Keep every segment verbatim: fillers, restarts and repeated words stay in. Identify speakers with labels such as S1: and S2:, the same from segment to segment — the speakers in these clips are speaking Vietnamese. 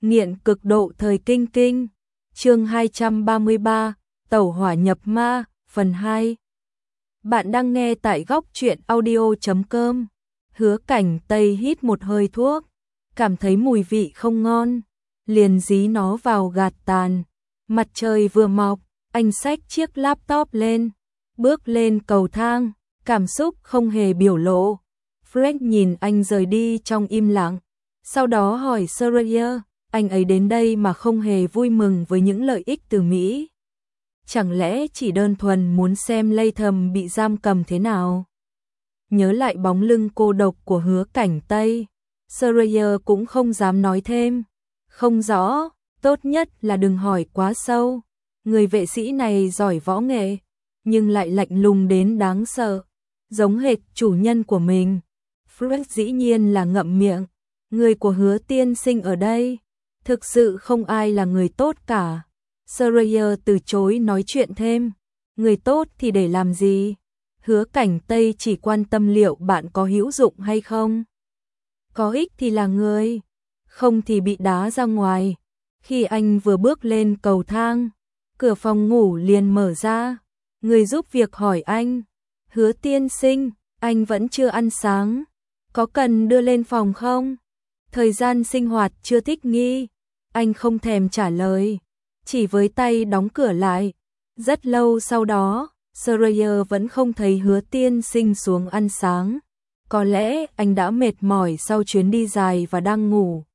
S1: nghiện cực độ thời kinh kinh. Chương hai trăm ba mươi ba, Tẩu hỏa nhập ma, phần hai. Bạn đang nghe tại góc truyện audio chấm com. Hứa Cảnh Tây hít một hơi thuốc, cảm thấy mùi vị không ngon, liền dí nó vào gạt tàn. Mặt trời vừa mọc, anh xách chiếc laptop lên, bước lên cầu thang, cảm xúc không hề biểu lộ. Frank nhìn anh rời đi trong im lặng, sau đó hỏi Sawyer, anh ấy đến đây mà không hề vui mừng với những lợi ích từ Mỹ. Chẳng lẽ chỉ đơn thuần muốn xem Latham bị giam cầm thế nào? Nhớ lại bóng lưng cô độc của Hứa Cảnh Tây, Sawyer cũng không dám nói thêm. Không rõ, tốt nhất là đừng hỏi quá sâu. Người vệ sĩ này giỏi võ nghệ, nhưng lại lạnh lùng đến đáng sợ, giống hệt chủ nhân của mình. Frank dĩ nhiên là ngậm miệng. Người của Hứa tiên sinh ở đây, thực sự không ai là người tốt cả. Sawyer từ chối nói chuyện thêm. Người tốt thì để làm gì? Hứa Cảnh Tây chỉ quan tâm liệu bạn có hữu dụng hay không. Có ích thì là người, không thì bị đá ra ngoài. Khi anh vừa bước lên cầu thang, cửa phòng ngủ liền mở ra. Người giúp việc hỏi anh, Hứa tiên sinh, anh vẫn chưa ăn sáng, có cần đưa lên phòng không? Thời gian sinh hoạt chưa thích nghi. Anh không thèm trả lời, chỉ với tay đóng cửa lại. Rất lâu sau đó, Sawyer vẫn không thấy Hứa tiên sinh xuống ăn sáng. Có lẽ anh đã mệt mỏi sau chuyến đi dài và đang ngủ.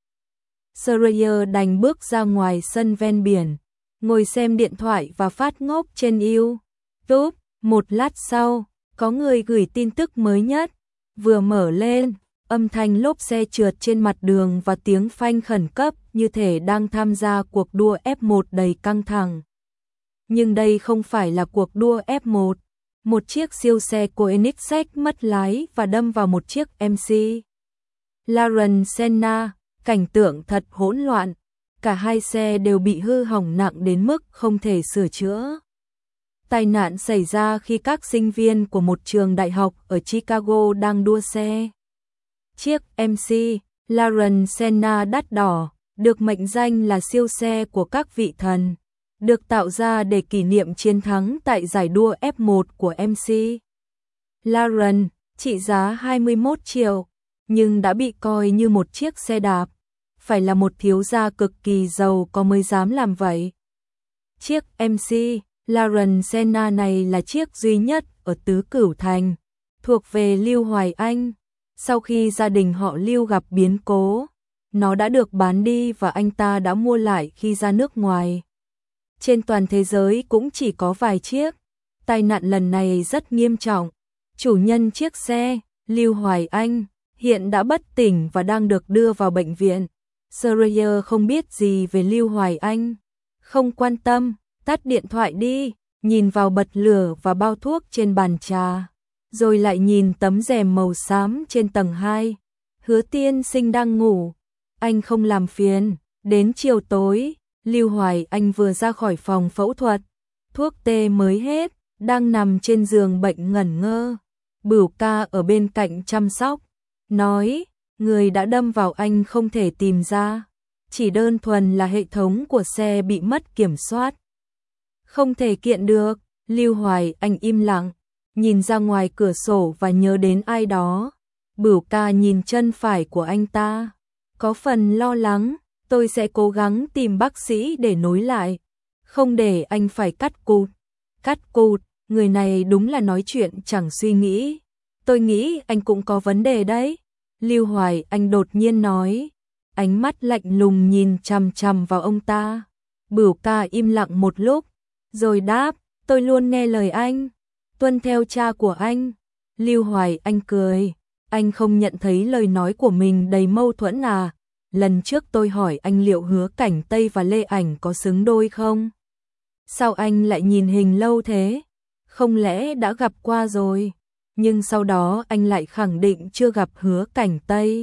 S1: Sawyer đành bước ra ngoài sân ven biển, ngồi xem điện thoại và phát ngốc trên YouTube. Một lát sau, có người gửi tin tức mới nhất. Vừa mở lên, âm thanh lốp xe trượt trên mặt đường và tiếng phanh khẩn cấp như thể đang tham gia cuộc đua ép một đầy căng thẳng. Nhưng đây không phải là cuộc đua ép một. Một chiếc siêu xe Koenigsegg mất lái và đâm vào một chiếc em xê Lawrence Senna, cảnh tượng thật hỗn loạn. Cả hai xe đều bị hư hỏng nặng đến mức không thể sửa chữa. Tai nạn xảy ra khi các sinh viên của một trường đại học ở Chicago đang đua xe. Chiếc em xê Lawrence Senna đắt đỏ, được mệnh danh là siêu xe của các vị thần, được tạo ra để kỷ niệm chiến thắng tại giải đua ép một của em xê Lawrence, trị giá hai mươi mốt triệu, nhưng đã bị coi như một chiếc xe đạp. Phải là một thiếu gia cực kỳ giàu có mới dám làm vậy. Chiếc em xê Lawrence Senna này là chiếc duy nhất ở Tứ Cửu Thành, thuộc về Lưu Hoài Anh. Sau khi gia đình họ Lưu gặp biến cố, nó đã được bán đi và anh ta đã mua lại khi ra nước ngoài. Trên toàn thế giới cũng chỉ có vài chiếc. Tai nạn lần này rất nghiêm trọng. Chủ nhân chiếc xe, Lưu Hoài Anh, hiện đã bất tỉnh và đang được đưa vào bệnh viện. Sawyer không biết gì về Lưu Hoài Anh. Không quan tâm, tắt điện thoại đi, nhìn vào bật lửa và bao thuốc trên bàn trà, rồi lại nhìn tấm rèm màu xám trên tầng hai. Hứa tiên sinh đang ngủ, anh không làm phiền. Đến chiều tối, Lưu Hoài Anh vừa ra khỏi phòng phẫu thuật, thuốc tê mới hết, đang nằm trên giường bệnh ngẩn ngơ. Bửu ca ở bên cạnh chăm sóc, nói, người đã đâm vào anh không thể tìm ra, chỉ đơn thuần là hệ thống của xe bị mất kiểm soát, không thể kiện được. Lưu Hoài Anh im lặng, nhìn ra ngoài cửa sổ và nhớ đến ai đó. Bửu ca nhìn chân phải của anh ta, có phần lo lắng. Tôi sẽ cố gắng tìm bác sĩ để nối lại, không để anh phải cắt cụt. Cắt cụt, người này đúng là nói chuyện chẳng suy nghĩ. Tôi nghĩ anh cũng có vấn đề đấy. Lưu Hoài Anh đột nhiên nói, ánh mắt lạnh lùng nhìn chằm chằm vào ông ta. Bửu ca im lặng một lúc, rồi đáp, tôi luôn nghe lời anh, tuân theo cha của anh. Lưu Hoài Anh cười, anh không nhận thấy lời nói của mình đầy mâu thuẫn à? Lần trước tôi hỏi anh liệu Hứa Cảnh Tây và Lê Ảnh có xứng đôi không? Sao anh lại nhìn hình lâu thế? Không lẽ đã gặp qua rồi? Nhưng sau đó anh lại khẳng định chưa gặp Hứa Cảnh Tây.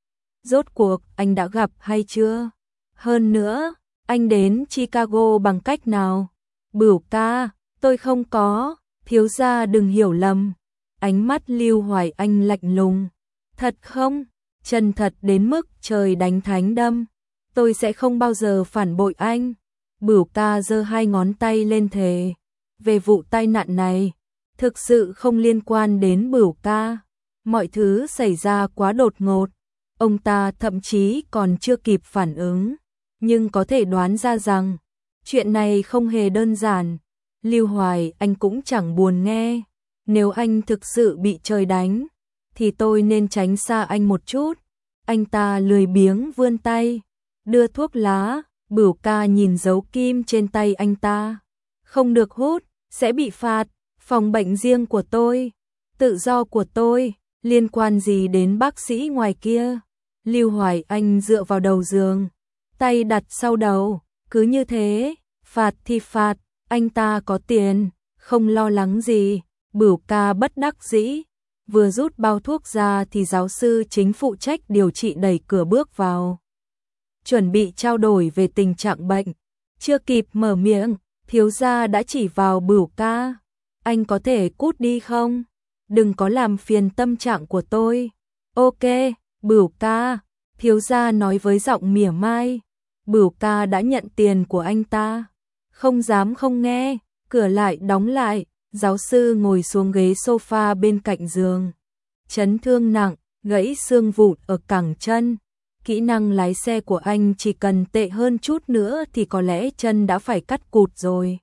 S1: Rốt cuộc anh đã gặp hay chưa? Hơn nữa, anh đến Chicago bằng cách nào? Bửu ca, tôi không có, thiếu gia đừng hiểu lầm. Ánh mắt Lưu Hoài Anh lạnh lùng. Thật không? Chân thật đến mức trời đánh thánh đâm. tôi sẽ không bao giờ phản bội anh. Bửu ca giơ hai ngón tay lên thề. Về vụ tai nạn này, thực sự không liên quan đến Bửu ca. Mọi thứ xảy ra quá đột ngột. Ông ta thậm chí còn chưa kịp phản ứng, nhưng có thể đoán ra rằng chuyện này không hề đơn giản. Lưu Hoài, anh cũng chẳng buồn nghe. Nếu anh thực sự bị trời đánh, thì tôi nên tránh xa anh một chút. Anh ta lười biếng vươn tay, đưa thuốc lá. Bửu ca nhìn dấu kim trên tay anh ta. Không được hút, sẽ bị phạt. Phòng bệnh riêng của tôi, tự do của tôi, liên quan gì đến bác sĩ ngoài kia. Lưu Hoài Anh dựa vào đầu giường, tay đặt sau đầu, cứ như thế, phạt thì phạt, anh ta có tiền, không lo lắng gì. Bửu ca bất đắc dĩ, vừa rút bao thuốc ra thì giáo sư chính phụ trách điều trị đẩy cửa bước vào. Chuẩn bị trao đổi về tình trạng bệnh, chưa kịp mở miệng, thiếu gia đã chỉ vào Bửu ca. Anh có thể cút đi không? Đừng có làm phiền tâm trạng của tôi. Ok, Bửu ca, thiếu gia nói với giọng mỉa mai. Bửu ca đã nhận tiền của anh ta, không dám không nghe, cửa lại đóng lại. Giáo sư ngồi xuống ghế sofa bên cạnh giường. Chấn thương nặng, gãy xương vụn ở cẳng chân. Kỹ năng lái xe của anh chỉ cần tệ hơn chút nữa thì có lẽ chân đã phải cắt cụt rồi.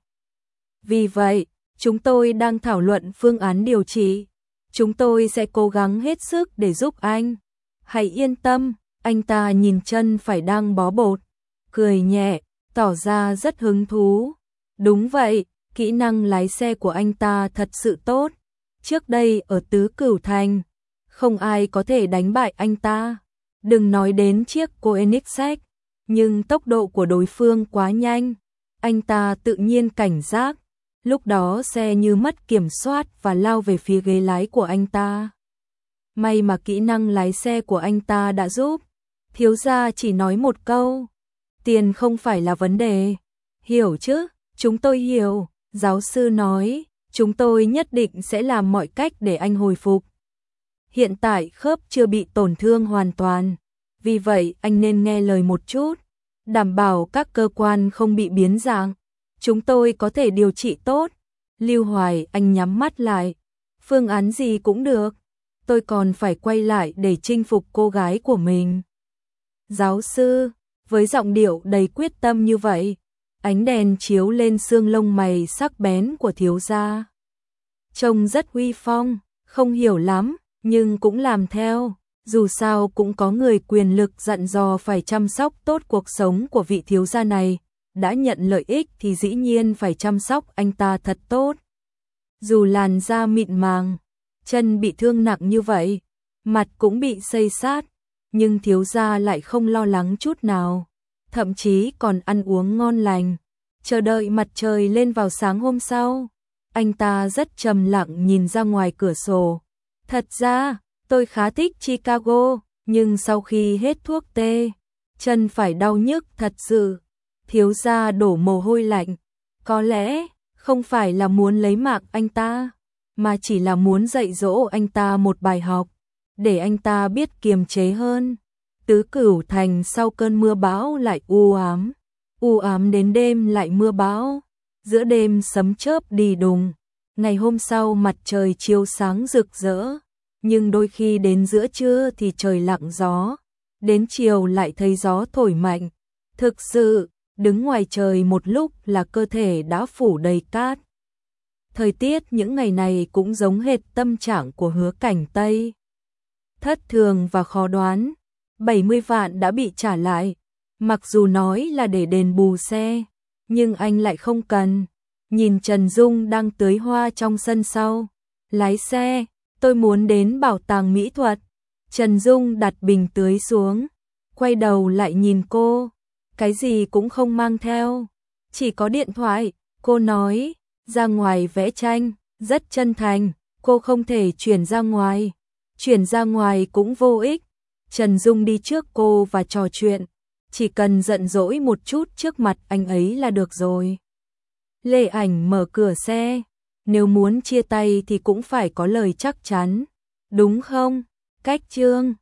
S1: Vì vậy, chúng tôi đang thảo luận phương án điều trị. Chúng tôi sẽ cố gắng hết sức để giúp anh. Hãy yên tâm, anh ta nhìn chân phải đang bó bột, cười nhẹ, tỏ ra rất hứng thú. Đúng vậy, kỹ năng lái xe của anh ta thật sự tốt. Trước đây ở Tứ Cửu Thành, không ai có thể đánh bại anh ta. Đừng nói đến chiếc Koenigsegg, nhưng tốc độ của đối phương quá nhanh. Anh ta tự nhiên cảnh giác. Lúc đó xe như mất kiểm soát và lao về phía ghế lái của anh ta. May mà kỹ năng lái xe của anh ta đã giúp. Thiếu gia chỉ nói một câu, tiền không phải là vấn đề. Hiểu chứ? Chúng tôi hiểu. Giáo sư nói, chúng tôi nhất định sẽ làm mọi cách để anh hồi phục. Hiện tại khớp chưa bị tổn thương hoàn toàn, vì vậy anh nên nghe lời một chút, đảm bảo các cơ quan không bị biến dạng. Chúng tôi có thể điều trị tốt. Lưu Hoài Anh nhắm mắt lại. Phương án gì cũng được. Tôi còn phải quay lại để chinh phục cô gái của mình. Giáo sư, với giọng điệu đầy quyết tâm như vậy, ánh đèn chiếu lên xương lông mày sắc bén của thiếu gia. Trông rất uy phong, không hiểu lắm, nhưng cũng làm theo. Dù sao cũng có người quyền lực dặn dò phải chăm sóc tốt cuộc sống của vị thiếu gia này. Đã nhận lợi ích thì dĩ nhiên phải chăm sóc anh ta thật tốt. Dù làn da mịn màng, chân bị thương nặng như vậy, mặt cũng bị xây sát, nhưng thiếu gia lại không lo lắng chút nào, thậm chí còn ăn uống ngon lành, chờ đợi mặt trời lên vào sáng hôm sau. Anh ta rất trầm lặng nhìn ra ngoài cửa sổ. Thật ra, tôi khá thích Chicago, nhưng sau khi hết thuốc tê, chân phải đau nhức thật sự. Thiếu gia đổ mồ hôi lạnh. Có lẽ không phải là muốn lấy mạng anh ta, mà chỉ là muốn dạy dỗ anh ta một bài học, để anh ta biết kiềm chế hơn. Tứ Cửu Thành sau cơn mưa bão lại u ám, u ám đến đêm lại mưa bão, giữa đêm sấm chớp đi đùng. Ngày hôm sau mặt trời chiếu sáng rực rỡ, nhưng đôi khi đến giữa trưa thì trời lặng gió, đến chiều lại thấy gió thổi mạnh. Thực sự, đứng ngoài trời một lúc là cơ thể đã phủ đầy cát. Thời tiết những ngày này cũng giống hệt tâm trạng của Hứa Cảnh Tây. Thất thường và khó đoán, bảy mươi vạn đã bị trả lại. Mặc dù nói là để đền bù xe, nhưng anh lại không cần. Nhìn Trần Dung đang tưới hoa trong sân sau. Lái xe, tôi muốn đến bảo tàng mỹ thuật. Trần Dung đặt bình tưới xuống, quay đầu lại nhìn cô. Cái gì cũng không mang theo, chỉ có điện thoại. Cô nói, ra ngoài vẽ tranh, rất chân thành, cô không thể chuyển ra ngoài. Chuyển ra ngoài cũng vô ích. Trần Dung đi trước cô và trò chuyện, chỉ cần giận dỗi một chút trước mặt anh ấy là được rồi. Lê Ảnh mở cửa xe, nếu muốn chia tay thì cũng phải có lời chắc chắn, đúng không? Cách Trương